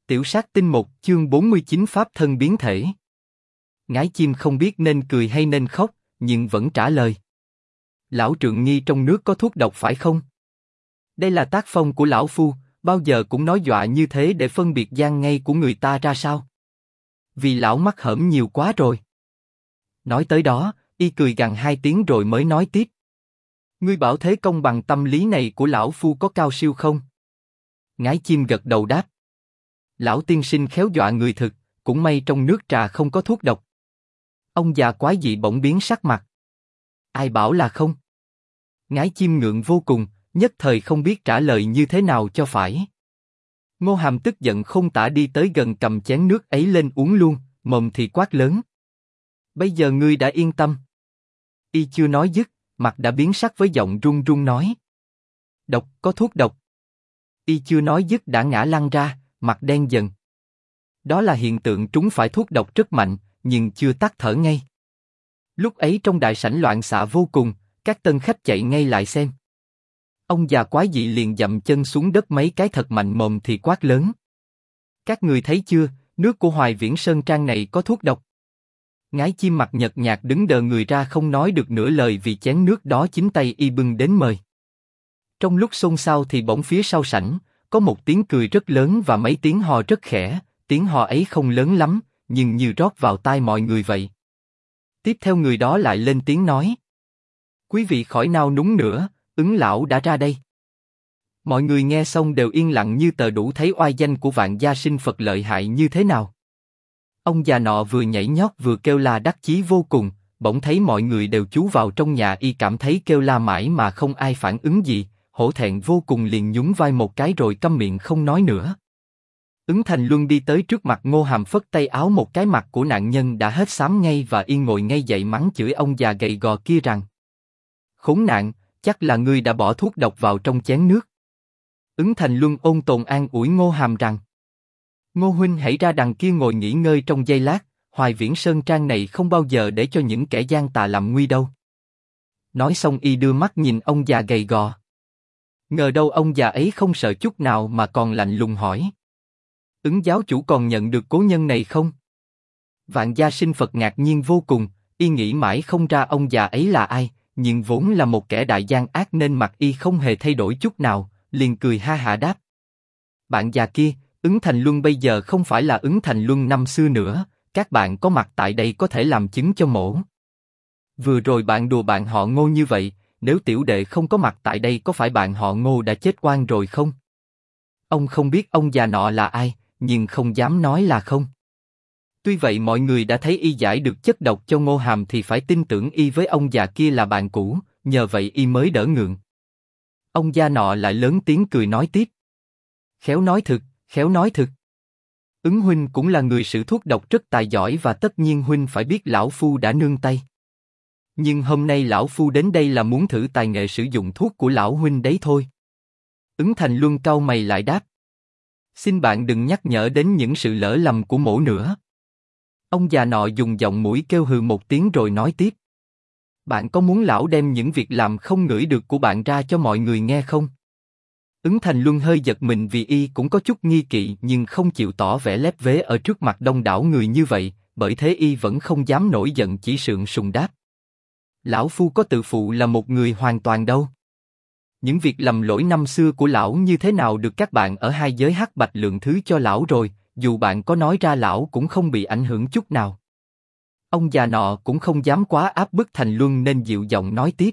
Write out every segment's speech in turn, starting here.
Tiểu sát tinh 1 chương 49 Pháp thân biến thể. Ngái chim không biết nên cười hay nên khóc, nhưng vẫn trả lời. Lão Trượng nghi trong nước có thuốc độc phải không? Đây là tác phong của lão phu, bao giờ cũng nói dọa như thế để phân biệt gian ngay của người ta ra sao? Vì lão mắc hởm nhiều quá rồi. Nói tới đó, y cười gằn 2 tiếng rồi mới nói tiếp. Ngươi bảo thế công bằng tâm lý này của lão phu có cao siêu không? Ngái chim gật đầu đáp. Lão tiên sinh khéo dọa người thực, cũng may trong nước trà không có thuốc độc. Ông già quái dị bỗng biến sắc mặt. Ai bảo là không? Ngái chim ngượng vô cùng, nhất thời không biết trả lời như thế nào cho phải. Ngô Hàm tức giận không tả đi tới gần cầm chén nước ấy lên uống luôn, mồm thì quát lớn. Bây giờ ngươi đã yên tâm. Y chưa nói dứt, mặt đã biến sắc với giọng run run nói. Độc, có thuốc độc. Y chưa nói dứt đã ngã lăn ra, mặt đen dần. Đó là hiện tượng trúng phải thuốc độc rất mạnh, nhưng chưa tắt thở ngay. Lúc ấy trong đại sảnh loạn xạ vô cùng, các tân khách chạy ngay lại xem. Ông già quái dị liền dậm chân xuống đất mấy cái thật mạnh, mồm thì quát lớn. Các người thấy chưa, nước của Hoài Viễn Sơn Trang này có thuốc độc. Ngái chim mặt nhợt nhạt đứng đờ người ra không nói được nửa lời vì chén nước đó chính tay y bưng đến mời. Trong lúc xôn xao thì bỗng phía sau sảnh, có một tiếng cười rất lớn và mấy tiếng hò rất khẽ, tiếng hò ấy không lớn lắm, nhưng như rót vào tai mọi người vậy. Tiếp theo người đó lại lên tiếng nói. Quý vị khỏi nao núng nữa, Ứng lão đã ra đây. Mọi người nghe xong đều yên lặng như tờ, đủ thấy oai danh của Vạn Gia Sinh Phật lợi hại như thế nào. Ông già nọ vừa nhảy nhót vừa kêu la đắc chí vô cùng, bỗng thấy mọi người đều chú vào trong nhà, y cảm thấy kêu la mãi mà không ai phản ứng gì, hổ thẹn vô cùng liền nhún vai một cái rồi câm miệng không nói nữa. Ứng Thành Luân đi tới trước mặt Ngô Hàm phất tay áo một cái, mặt của nạn nhân đã hết xám ngay và y ngồi ngay dậy mắng chửi ông già gầy gò kia rằng: Khốn nạn, chắc là ngươi đã bỏ thuốc độc vào trong chén nước. Ứng Thành Luân ôn tồn an ủi Ngô Hàm rằng: Ngô huynh hãy ra đằng kia ngồi nghỉ ngơi trong giây lát, Hoài Viễn Sơn Trang này không bao giờ để cho những kẻ gian tà làm nguy đâu. Nói xong y đưa mắt nhìn ông già gầy gò. Ngờ đâu ông già ấy không sợ chút nào mà còn lạnh lùng hỏi: Ứng giáo chủ còn nhận được cố nhân này không? Vạn Gia Sinh Phật ngạc nhiên vô cùng, y nghĩ mãi không ra ông già ấy là ai, nhưng vốn là một kẻ đại gian ác nên mặt y không hề thay đổi chút nào, liền cười ha hả đáp: Bạn già kia, Ứng Thành Luân bây giờ không phải là Ứng Thành Luân năm xưa nữa, các bạn có mặt tại đây có thể làm chứng cho mổ. Vừa rồi bạn đùa bạn họ Ngô như vậy, nếu tiểu đệ không có mặt tại đây có phải bạn họ Ngô đã chết oan rồi không? Ông không biết ông già nọ là ai, nhưng không dám nói là không. Tuy vậy mọi người đã thấy y giải được chất độc cho Ngô Hàm thì phải tin tưởng y với ông già kia là bạn cũ, nhờ vậy y mới đỡ ngượng. Ông già nọ lại lớn tiếng cười nói tiếp. Khéo nói thực, khéo nói thực. Ứng huynh cũng là người sử thuốc độc rất tài giỏi và tất nhiên huynh phải biết lão phu đã nương tay. Nhưng hôm nay lão phu đến đây là muốn thử tài nghệ sử dụng thuốc của lão huynh đấy thôi. Ứng Thành Luân cau mày lại đáp. Xin bạn đừng nhắc nhở đến những sự lỡ lầm của mổ nữa. Ông già nọ dùng giọng mũi kêu hừ một tiếng rồi nói tiếp. Bạn có muốn lão đem những việc làm không ngửi được của bạn ra cho mọi người nghe không? Ứng Thành Luân hơi giật mình vì y cũng có chút nghi kỵ nhưng không chịu tỏ vẻ lép vế ở trước mặt đông đảo người như vậy, bởi thế y vẫn không dám nổi giận, chỉ sượng sùng đáp. Lão phu có tự phụ là một người hoàn toàn đâu. Những việc lầm lỗi năm xưa của lão như thế nào được các bạn ở hai giới hắc bạch lượng thứ cho lão rồi, dù bạn có nói ra lão cũng không bị ảnh hưởng chút nào. Ông già nọ cũng không dám quá áp bức Thành Luân nên dịu giọng nói tiếp.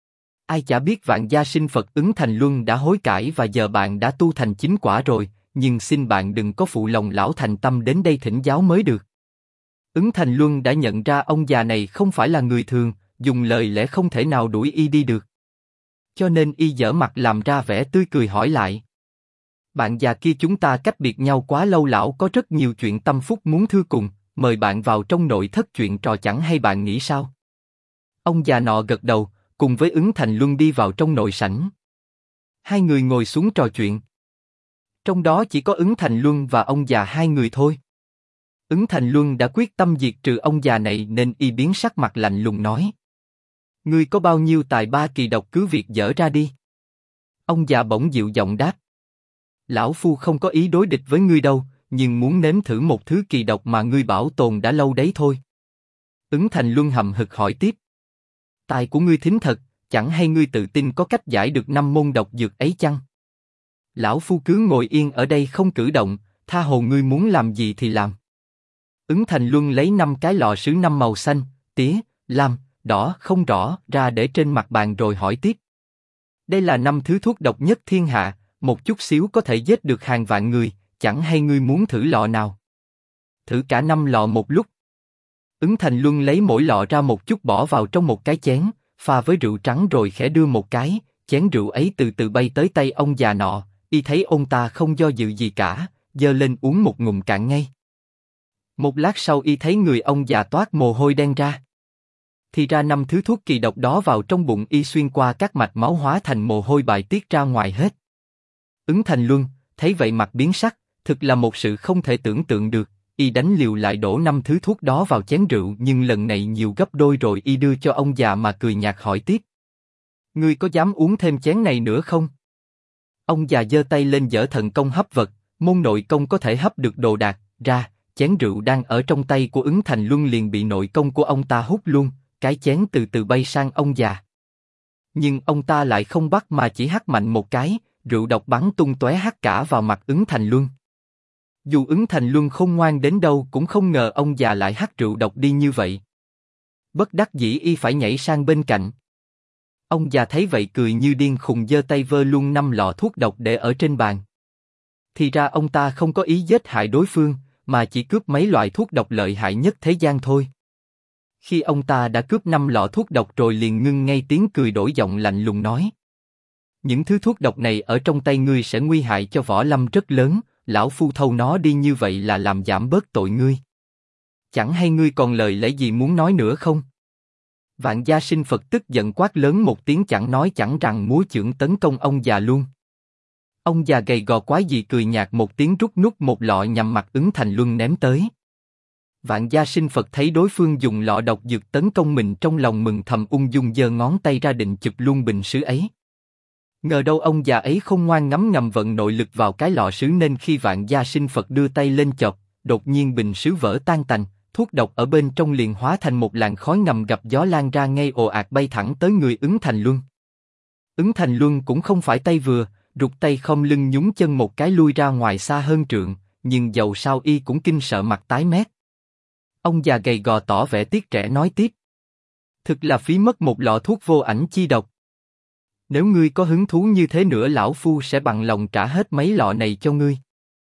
Ai chả biết Vạn Gia Sinh Phật Ứng Thành Luân đã hối cải và giờ bạn đã tu thành chính quả rồi, nhưng xin bạn đừng có phụ lòng lão thành tâm đến đây thỉnh giáo mới được. Ứng Thành Luân đã nhận ra ông già này không phải là người thường, dùng lời lẽ không thể nào đuổi y đi được. Cho nên y giở mặt làm ra vẻ tươi cười hỏi lại. Bạn già kia, chúng ta cách biệt nhau quá lâu, lão có rất nhiều chuyện tâm phúc muốn thưa cùng, mời bạn vào trong nội thất chuyện trò chẳng hay bạn nghĩ sao? Ông già nọ gật đầu, cùng với Ứng Thành Luân đi vào trong nội sảnh. Hai người ngồi xuống trò chuyện. Trong đó chỉ có Ứng Thành Luân và ông già hai người thôi. Ứng Thành Luân đã quyết tâm diệt trừ ông già này nên y biến sắc mặt lạnh lùng nói. Ngươi có bao nhiêu tài ba kỳ độc cứ việc dở ra đi. Ông già bỗng dịu giọng đáp. Lão phu không có ý đối địch với ngươi đâu, nhưng muốn nếm thử một thứ kỳ độc mà ngươi bảo tồn đã lâu đấy thôi. Ứng Thành Luân hậm hực hỏi tiếp. Tai của ngươi thính thật, chẳng hay ngươi tự tin có cách giải được 5 môn độc dược ấy chăng? Lão phu cứ ngồi yên ở đây không cử động, tha hồ ngươi muốn làm gì thì làm. Ứng Thành Luân lấy 5 cái lọ sứ 5 màu xanh, tía, lam, đỏ không rõ ra để trên mặt bàn rồi hỏi tiếp. Đây là 5 thứ thuốc độc nhất thiên hạ, một chút xíu có thể giết được hàng vạn người, chẳng hay ngươi muốn thử lọ nào? Thử cả 5 lọ một lúc. Ứng Thành Luân lấy mỗi lọ ra một chút bỏ vào trong một cái chén, pha với rượu trắng rồi khẽ đưa một cái, chén rượu ấy từ từ bay tới tay ông già nọ, y thấy ông ta không do dự gì cả, giơ lên uống một ngụm cạn ngay. Một lát sau y thấy người ông già toát mồ hôi đen ra. Thì ra 5 thứ thuốc kỳ độc đó vào trong bụng y xuyên qua các mạch máu hóa thành mồ hôi bài tiết ra ngoài hết. Ứng Thành Luân thấy vậy mặt biến sắc, thực là một sự không thể tưởng tượng được. Y đánh liều lại đổ 5 thứ thuốc đó vào chén rượu, nhưng lần này nhiều gấp đôi rồi y đưa cho ông già mà cười nhạt hỏi tiếp. Ngươi có dám uống thêm chén này nữa không? Ông già giơ tay lên giở thần công hấp vật, môn nội công có thể hấp được đồ đạc ra, chén rượu đang ở trong tay của Ứng Thành Luân liền bị nội công của ông ta hút luôn, cái chén từ từ bay sang ông già. Nhưng ông ta lại không bắt mà chỉ hắt mạnh một cái, rượu độc bắn tung tóe hắt cả vào mặt Ứng Thành Luân. Dù Ứng Thành Luân khôn ngoan đến đâu cũng không ngờ ông già lại hắt rượu độc đi như vậy. Bất đắc dĩ y phải nhảy sang bên cạnh. Ông già thấy vậy cười như điên khùng giơ tay vơ luôn 5 lọ thuốc độc để ở trên bàn. Thì ra ông ta không có ý giết hại đối phương, mà chỉ cướp mấy loại thuốc độc lợi hại nhất thế gian thôi. Khi ông ta đã cướp 5 lọ thuốc độc rồi liền ngưng ngay tiếng cười, đổi giọng lạnh lùng nói. Những thứ thuốc độc này ở trong tay ngươi sẽ nguy hại cho võ lâm rất lớn, lão phu thâu nó đi như vậy là làm giảm bớt tội ngươi. Chẳng hay ngươi còn lời lẽ gì muốn nói nữa không? Vạn Gia Sinh Phật tức giận quát lớn một tiếng, chẳng nói chẳng rằng múa chưởng tấn công ông già luôn. Ông già gầy gò quái dị cười nhạt một tiếng, rút nút một lọ nhằm mặt Ứng Thành Luân ném tới. Vạn Gia Sinh Phật thấy đối phương dùng lọ độc dược tấn công mình, trong lòng mừng thầm, ung dung giơ ngón tay ra định chụp luôn bình sứ ấy. Ngờ đâu ông già ấy không ngoan ngấm ngầm vận nội lực vào cái lọ sứ, nên khi Vạn Gia Sinh Phật đưa tay lên chộp, đột nhiên bình sứ vỡ tan tành, thuốc độc ở bên trong liền hóa thành một làn khói ngầm gặp gió lan ra ngay ồ ạt bay thẳng tới người Ứng Thành Luân. Ứng Thành Luân cũng không phải tay vừa, rụt tay không lưng nhúng chân một cái lui ra ngoài xa hơn trượng, nhưng dầu sao y cũng kinh sợ mặt tái mét. Ông già gầy gò tỏ vẻ tiếc rẻ nói tiếp. Thực là phí mất một lọ thuốc vô ảnh chi độc. Nếu ngươi có hứng thú như thế nữa, lão phu sẽ bằng lòng trả hết mấy lọ này cho ngươi.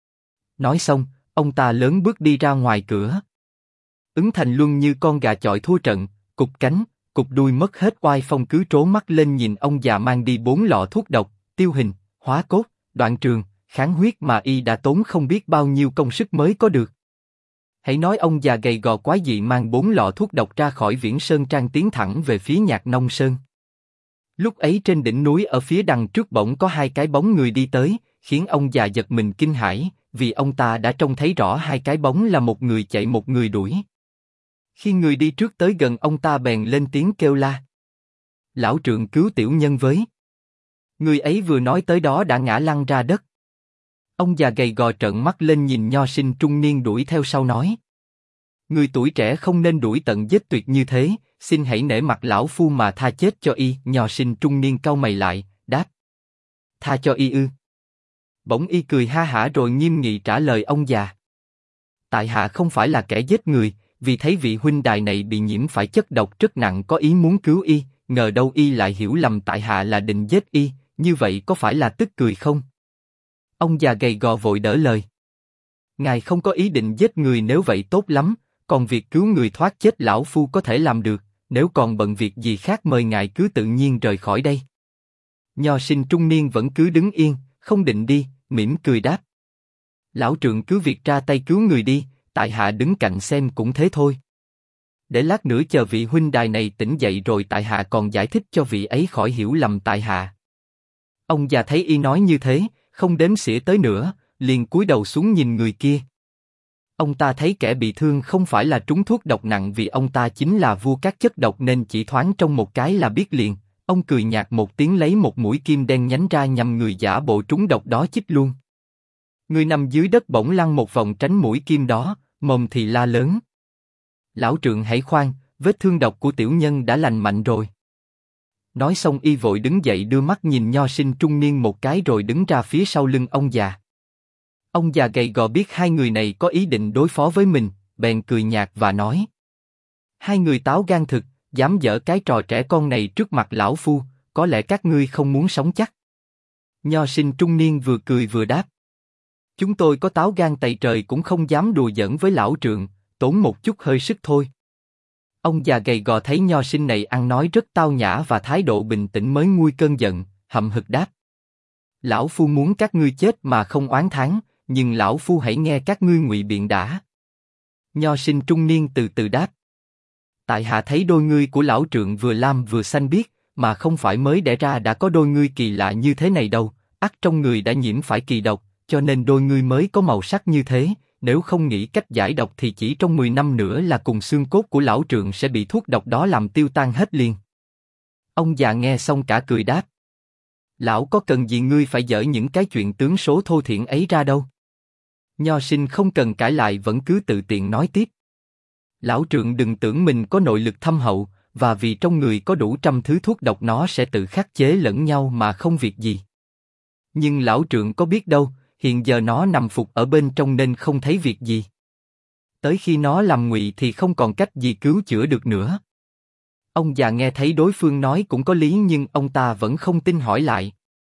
Nói xong, ông ta lớn bước đi ra ngoài cửa. Ứng Thành Luân như con gà chọi thua trận, cụp cánh, cụp đuôi mất hết oai phong, cứ trố mắt lên nhìn ông già mang đi 4 lọ thuốc độc, tiêu hình, hóa cốt, đoạn trường, kháng huyết mà y đã tốn không biết bao nhiêu công sức mới có được. Hãy nói ông già gầy gò quái dị mang 4 lọ thuốc độc ra khỏi Viễn Sơn Trang tiến thẳng về phía Nhạc Nông Sơn. Lúc ấy trên đỉnh núi ở phía đằng trước bỗng có 2 cái bóng người đi tới, khiến ông già giật mình kinh hãi, vì ông ta đã trông thấy rõ 2 cái bóng là một người chạy một người đuổi. Khi người đi trước tới gần ông ta bèn lên tiếng kêu la. Lão trượng cứu tiểu nhân với. Người ấy vừa nói tới đó đã ngã lăn ra đất. Ông già gầy gò trợn mắt lên nhìn nho sinh trung niên đuổi theo sau nói. Người tuổi trẻ không nên đuổi tận giết tuyệt như thế, xin hãy nể mặt lão phu mà tha chết cho y. Nho sinh trung niên cau mày lại, đáp. Tha cho y ư? Bỗng y cười ha hả rồi nghiêm nghị trả lời ông già. Tại hạ không phải là kẻ giết người, vì thấy vị huynh đài này bị nhiễm phải chất độc rất nặng có ý muốn cứu y, ngờ đâu y lại hiểu lầm tại hạ là định giết y, như vậy có phải là tức cười không? Ông già gầy gò vội đỡ lời. Ngài không có ý định giết người, nếu vậy tốt lắm, còn việc cứu người thoát chết lão phu có thể làm được, nếu còn bận việc gì khác mời ngài cứ tự nhiên rời khỏi đây. Nho sinh trung niên vẫn cứ đứng yên, không định đi, mỉm cười đáp. Lão trượng cứ việc ra tay cứu người đi, tại hạ đứng cạnh xem cũng thế thôi. Để lát nữa chờ vị huynh đài này tỉnh dậy rồi tại hạ còn giải thích cho vị ấy khỏi hiểu lầm tại hạ. Ông già thấy y nói như thế, không đếm xỉa tới nữa, liền cúi đầu xuống nhìn người kia. Ông ta thấy kẻ bị thương không phải là trúng thuốc độc nặng, vì ông ta chính là vua các chất độc nên chỉ thoáng trông một cái là biết liền. Ông cười nhạt một tiếng lấy một mũi kim đen nhánh ra nhằm người giả bộ trúng độc đó chích luôn. Người nằm dưới đất bỗng lăn một vòng tránh mũi kim đó, mồm thì la lớn. Lão Trượng hãy khoan, vết thương độc của tiểu nhân đã lành mạnh rồi. Nói xong y vội đứng dậy đưa mắt nhìn Nho sinh trung niên một cái rồi đứng ra phía sau lưng ông già. Ông già gầy gò biết hai người này có ý định đối phó với mình, bèn cười nhạt và nói. Hai người táo gan thực, dám dở cái trò trẻ con này trước mặt lão phu, có lẽ các ngươi không muốn sống chắc. Nho sinh trung niên vừa cười vừa đáp. Chúng tôi có táo gan tày trời cũng không dám đùa giỡn với lão Trượng, tốn một chút hơi sức thôi. Ông già gầy gò thấy Nho sinh này ăn nói rất tao nhã và thái độ bình tĩnh mới nguôi cơn giận, hậm hực đáp. Lão phu muốn các ngươi chết mà không oán thán, nhưng lão phu hãy nghe các ngươi ngụy biện đã. Nho sinh trung niên từ từ đáp. Tại hạ thấy đôi ngươi của lão Trượng vừa lam vừa xanh biếc, mà không phải mới đẻ ra đã có đôi ngươi kỳ lạ như thế này đâu, ắt trong người đã nhiễm phải kỳ độc, cho nên đôi ngươi mới có màu sắc như thế, nếu không nghĩ cách giải độc thì chỉ trong 10 năm nữa là cùng xương cốt của lão Trượng sẽ bị thuốc độc đó làm tiêu tan hết liền. Ông già nghe xong cả cười đáp. Lão có cần gì ngươi phải dở những cái chuyện tướng số thô thiển ấy ra đâu. Nho sinh không cần cãi lại vẫn cứ tự tiện nói tiếp. Lão Trượng đừng tưởng mình có nội lực thâm hậu, và vì trong người có đủ trăm thứ thuốc độc nó sẽ tự khắc chế lẫn nhau mà không việc gì. Nhưng lão Trượng có biết đâu, hiện giờ nó nằm phục ở bên trong nên không thấy việc gì. Tới khi nó làm ngụy thì không còn cách gì cứu chữa được nữa. Ông già nghe thấy đối phương nói cũng có lý nhưng ông ta vẫn không tin hỏi lại.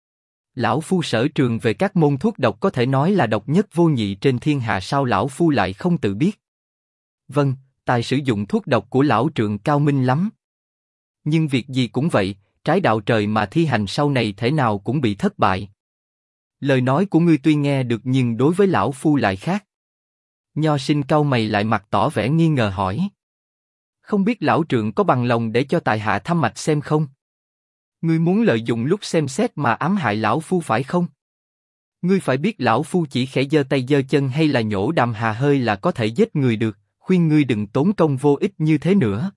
Lão phu sở trường về các môn thuốc độc có thể nói là độc nhất vô nhị trên thiên hạ, sao lão phu lại không tự biết? Vâng, tài sử dụng thuốc độc của lão Trượng cao minh lắm. Nhưng việc gì cũng vậy, trái đạo trời mà thi hành sau này thể nào cũng bị thất bại. Lời nói của ngươi tuy nghe được nhưng đối với lão phu lại khác. Nho sinh cau mày lại mặt tỏ vẻ nghi ngờ hỏi. Không biết lão Trượng có bằng lòng để cho tại hạ thăm mạch xem không? Ngươi muốn lợi dụng lúc xem xét mà ám hại lão phu phải không? Ngươi phải biết lão phu chỉ khẽ giơ tay giơ chân hay là nhổ đàm hà hơi là có thể giết người được, khuyên ngươi đừng tốn công vô ích như thế nữa.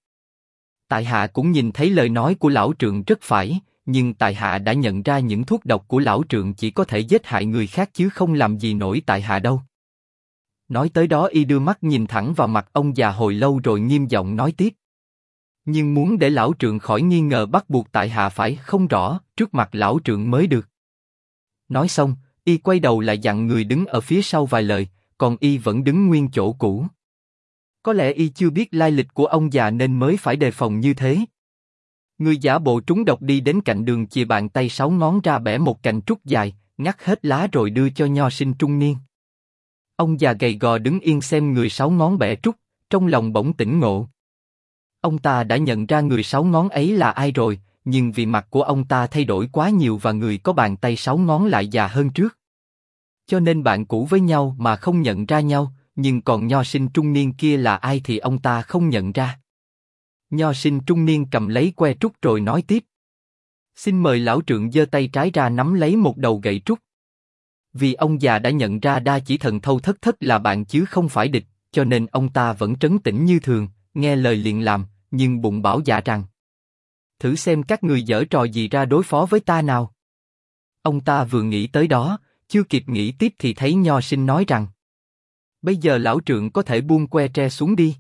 Tại hạ cũng nhìn thấy lời nói của lão Trượng rất phải, nhưng tại hạ đã nhận ra những thuốc độc của lão Trượng chỉ có thể giết hại người khác chứ không làm gì nổi tại hạ đâu. Nói tới đó y đưa mắt nhìn thẳng vào mặt ông già hồi lâu rồi nghiêm giọng nói tiếp. Nhưng muốn để lão Trượng khỏi nghi ngờ bắt buộc tại hạ phải không rõ trước mặt lão Trượng mới được. Nói xong, y quay đầu lại dặn người đứng ở phía sau vài lời, còn y vẫn đứng nguyên chỗ cũ. Có lẽ y chưa biết lai lịch của ông già nên mới phải đề phòng như thế. Người giả bộ trúng độc đi đến cạnh đường chìa bàn tay 6 ngón ra bẻ một cành trúc dài, ngắt hết lá rồi đưa cho Nho sinh trung niên. Ông già gầy gò đứng yên xem người 6 ngón bẻ trúc, trong lòng bỗng tỉnh ngộ. Ông ta đã nhận ra người 6 ngón ấy là ai rồi, nhưng vì mặt của ông ta thay đổi quá nhiều và người có bàn tay 6 ngón lại già hơn trước. Cho nên bạn cũ với nhau mà không nhận ra nhau, nhưng còn Nho sinh trung niên kia là ai thì ông ta không nhận ra. Nho sinh trung niên cầm lấy que trúc rồi nói tiếp. Xin mời lão Trượng giơ tay trái ra nắm lấy một đầu gậy trúc. Vì ông già đã nhận ra đa chỉ thần thâu thất thất là bạn chứ không phải địch, cho nên ông ta vẫn trấn tĩnh như thường, nghe lời liền làm, nhưng bụng bảo dạ rằng. Thử xem các người giở trò gì ra đối phó với ta nào. Ông ta vừa nghĩ tới đó, chưa kịp nghĩ tiếp thì thấy Nho sinh nói rằng. Bây giờ lão Trượng có thể buông que tre xuống đi.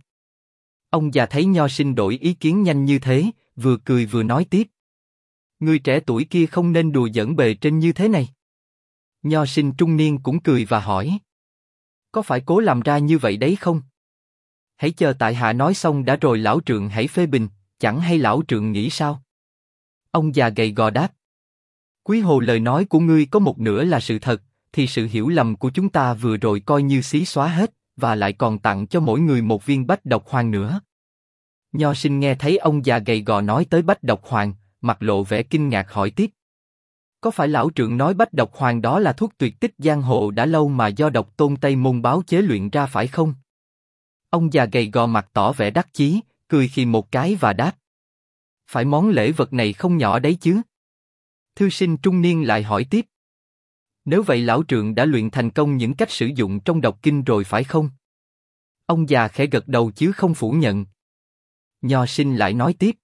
Ông già thấy Nho sinh đổi ý kiến nhanh như thế, vừa cười vừa nói tiếp. Người trẻ tuổi kia không nên đùa giỡn bề trên như thế này. Nho sinh trung niên cũng cười và hỏi. Có phải cố làm ra như vậy đấy không? Hãy chờ tại hạ nói xong đã rồi lão Trượng hãy phê bình, chẳng hay lão Trượng nghĩ sao? Ông già gầy gò đáp. Quý hồ lời nói của ngươi có một nửa là sự thật, thì sự hiểu lầm của chúng ta vừa rồi coi như xí xóa hết, và lại còn tặng cho mỗi người một viên bách độc hoàng nữa. Nho sinh nghe thấy ông già gầy gò nói tới bách độc hoàng, mặt lộ vẻ kinh ngạc hỏi tiếp. Có phải lão Trượng nói bách độc hoàng đó là thuốc tuyệt tích giang hồ đã lâu mà do độc tôn Tây Môn báo chế luyện ra phải không? Ông già gầy gò mặt tỏ vẻ đắc chí, cười khì một cái và đáp. Phải món lễ vật này không nhỏ đấy chứ? Thư sinh trung niên lại hỏi tiếp. Nếu vậy lão Trượng đã luyện thành công những cách sử dụng trong độc kinh rồi phải không? Ông già khẽ gật đầu chứ không phủ nhận. Nho sinh lại nói tiếp.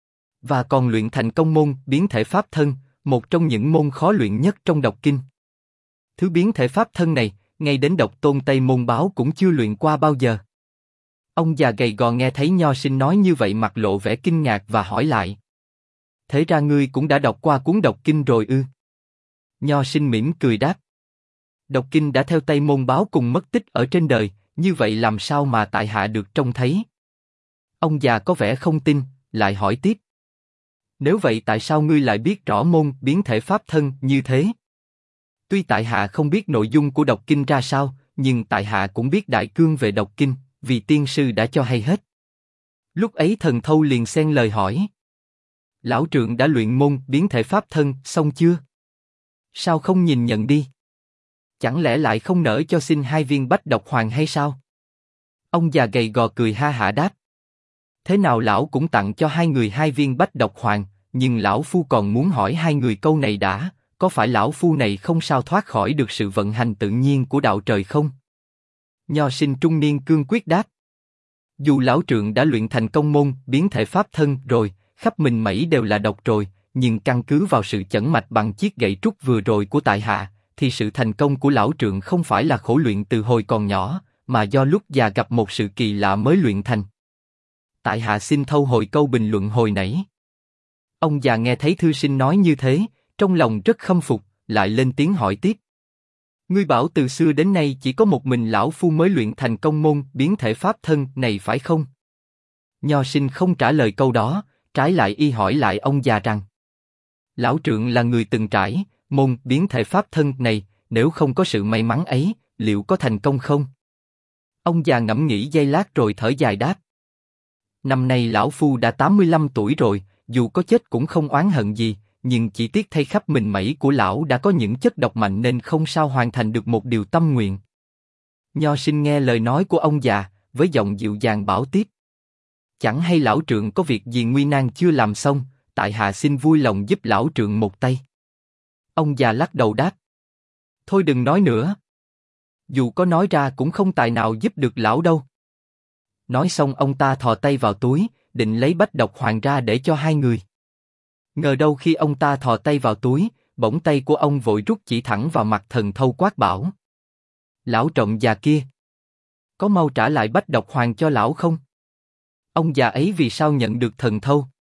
Và còn luyện thành công môn biến thể pháp thân, một trong những môn khó luyện nhất trong độc kinh. Thứ biến thể pháp thân này, ngay đến độc tôn Tây Môn Báo cũng chưa luyện qua bao giờ. Ông già gầy gò nghe thấy Nho Sinh nói như vậy mặt lộ vẻ kinh ngạc và hỏi lại. Thế ra ngươi cũng đã đọc qua cuốn độc kinh rồi ư? Nho Sinh mỉm cười đáp. Độc kinh đã theo Tây Môn Báo cùng mất tích ở trên đời, như vậy làm sao mà tại hạ được trông thấy? Ông già có vẻ không tin, lại hỏi tiếp. Nếu vậy tại sao ngươi lại biết rõ môn biến thể pháp thân như thế? Tuy tại hạ không biết nội dung của độc kinh ra sao, nhưng tại hạ cũng biết đại cương về độc kinh, vì tiên sư đã cho hay hết. Lúc ấy Thần Thâu liền xen lời hỏi. Lão trượng đã luyện môn biến thể pháp thân xong chưa? Sao không nhìn nhận đi? Chẳng lẽ lại không nỡ cho xin 2 viên bách độc hoàng hay sao? Ông già gầy gò cười ha hả đáp. Thế nào lão cũng tặng cho 2 người 2 viên bách độc hoàng, nhưng lão phu còn muốn hỏi 2 người câu này đã, có phải lão phu này không sao thoát khỏi được sự vận hành tự nhiên của đạo trời không? Nho Sinh trung niên cương quyết đáp. Dù lão trượng đã luyện thành công môn biến thể pháp thân rồi, khắp mình mẩy đều là độc rồi, nhưng căn cứ vào sự chẩn mạch bằng chiếc gậy trúc vừa rồi của tại hạ, thì sự thành công của lão trượng không phải là khổ luyện từ hồi còn nhỏ, mà do lúc già gặp một sự kỳ lạ mới luyện thành. Tại hạ xin thâu hồi câu bình luận hồi nãy. Ông già nghe thấy thư sinh nói như thế, trong lòng rất khâm phục, lại lên tiếng hỏi tiếp. Ngươi bảo từ xưa đến nay chỉ có một mình lão phu mới luyện thành công môn biến thể pháp thân này phải không? Nho Sinh không trả lời câu đó, trái lại y hỏi lại ông già rằng. Lão trượng là người từng trải, môn biến thể pháp thân này, nếu không có sự may mắn ấy, liệu có thành công không? Ông già ngẫm nghĩ giây lát rồi thở dài đáp. Năm nay lão phu đã 85 tuổi rồi, dù có chết cũng không oán hận gì, nhưng chỉ tiếc thay khắp mình mẩy của lão đã có những chất độc mạnh nên không sao hoàn thành được một điều tâm nguyện. Nho Sinh nghe lời nói của ông già, với giọng dịu dàng bảo tiếp. Chẳng hay lão trượng có việc gì nguy nan chưa làm xong, tại hạ xin vui lòng giúp lão trượng một tay. Ông già lắc đầu đáp. Thôi đừng nói nữa. Dù có nói ra cũng không tài nào giúp được lão đâu. Nói xong ông ta thò tay vào túi, định lấy bách độc hoàng ra để cho 2 người. Ngờ đâu khi ông ta thò tay vào túi, bỗng tay của ông vội rút chỉ thẳng vào mặt Thần Thâu quát bảo. Lão trộm già kia! Có mau trả lại bách độc hoàng cho lão không? Ông già ấy vì sao nhận được Thần Thâu?